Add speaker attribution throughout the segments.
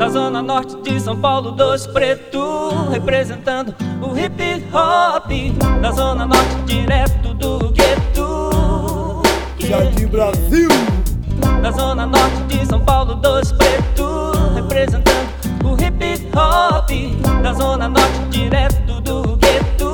Speaker 1: Da zona norte de São Paulo, dois pretos representando o hip hop. Da zona norte, direto do gueto.
Speaker 2: Jardim Brasil.
Speaker 1: Da zona norte de São Paulo, dois pretos representando o hip hop. Da zona norte, direto do gueto.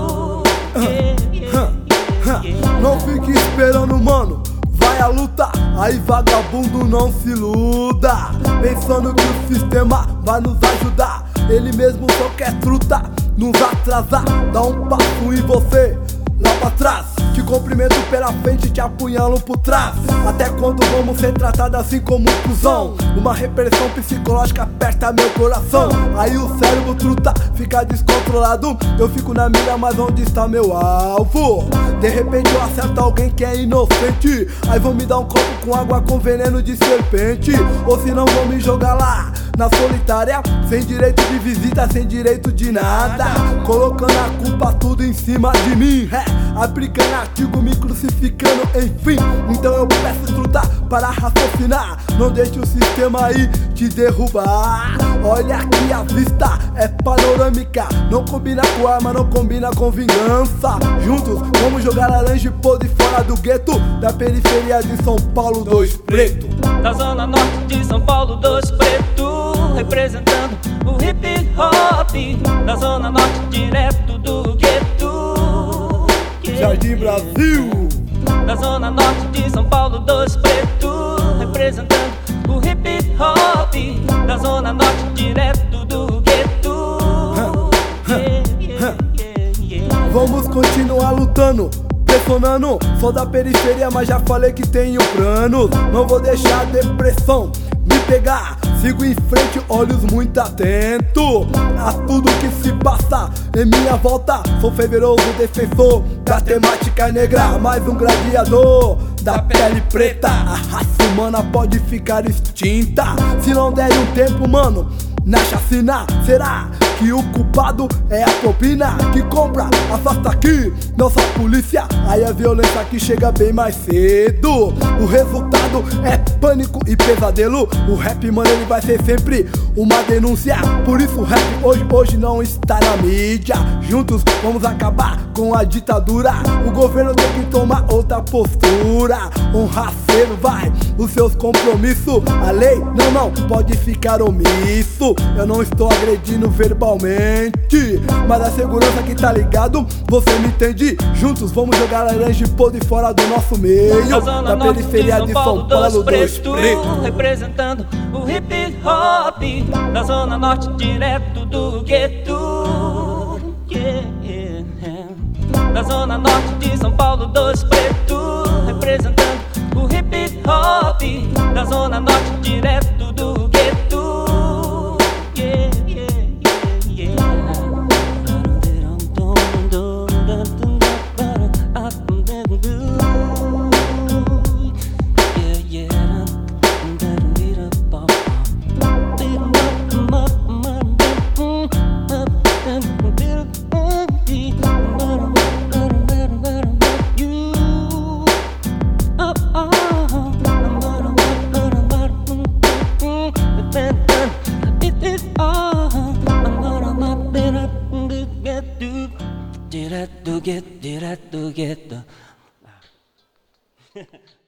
Speaker 2: Não fique esperando, mano, vai a luta. Aí vagabundo não se iluda, pensando que o sistema vai nos ajudar. Ele mesmo só quer truta, nos atrasar. Dá um passo em você, lá pra trás. Te cumprimento pela frente, te apunhalo por trás. Até quando vamos ser tratados assim como um cuzão? Uma repressão psicológica aperta meu coração. Aí o cérebro truta fica descontrolado. Eu fico na mira, mas onde está meu alvo? De repente eu acerto alguém que é inocente. Aí vão me dar um copo com água com veneno de serpente. Ou se não vão me jogar lá na solitária, sem direito de visita, sem direito de nada. Colocando a culpa tudo em cima de mim, aplicando artigo, me crucificando, enfim. Então eu peço truta para raciocinar. Não deixe o sistema aí te derrubar. Olha aqui, a vista é panorâmica. Não combina com arma, não combina com vingança. Juntos vamos jogar laranja e podre fora do gueto. Da periferia de São Paulo, dois pretos.
Speaker 1: Da zona norte de São Paulo, dois pretos representando o hip hop. Da zona norte, direto do gueto.
Speaker 2: Jardim Brasil.
Speaker 1: Da zona norte de São Paulo, dois pretos representando o hip hop. Da zona norte, direto do gueto.
Speaker 2: Vamos continuar lutando, pressionando. Sou da periferia, mas já falei que tenho planos. Não vou deixar a depressão me pegar. Sigo em frente, olhos muito atentos a tudo que se passa em minha volta. Sou fervoroso defensor da temática negra, mais um gladiador da pele preta. A raça humana pode ficar extinta se não der um tempo, mano, na chacina. Será que o culpado é a propina que compra? Afasta aqui, nossa polícia. Aí a violência que chega bem mais cedo. O resultado é pânico e pesadelo. O rap, mano, ele vai ser sempre uma denúncia. Por isso o rap hoje não está na mídia. Juntos vamos acabar com a ditadura. O governo tem que tomar outra postura. Honrar cedo, vai, os seus compromissos. A lei não pode ficar omisso. Eu não estou agredindo verbalmente, mas a segurança que tá ligado, você me entende? Juntos vamos jogar laranja e podre fora do nosso meio. Da periferia de São Paulo, dois pretos
Speaker 1: representando o hip hop. Da zona norte, direto do gueto. Da zona norte de São Paulo, dois pretos representando o hip hop. Da zona norte, direto do gueto. Direto do gueto.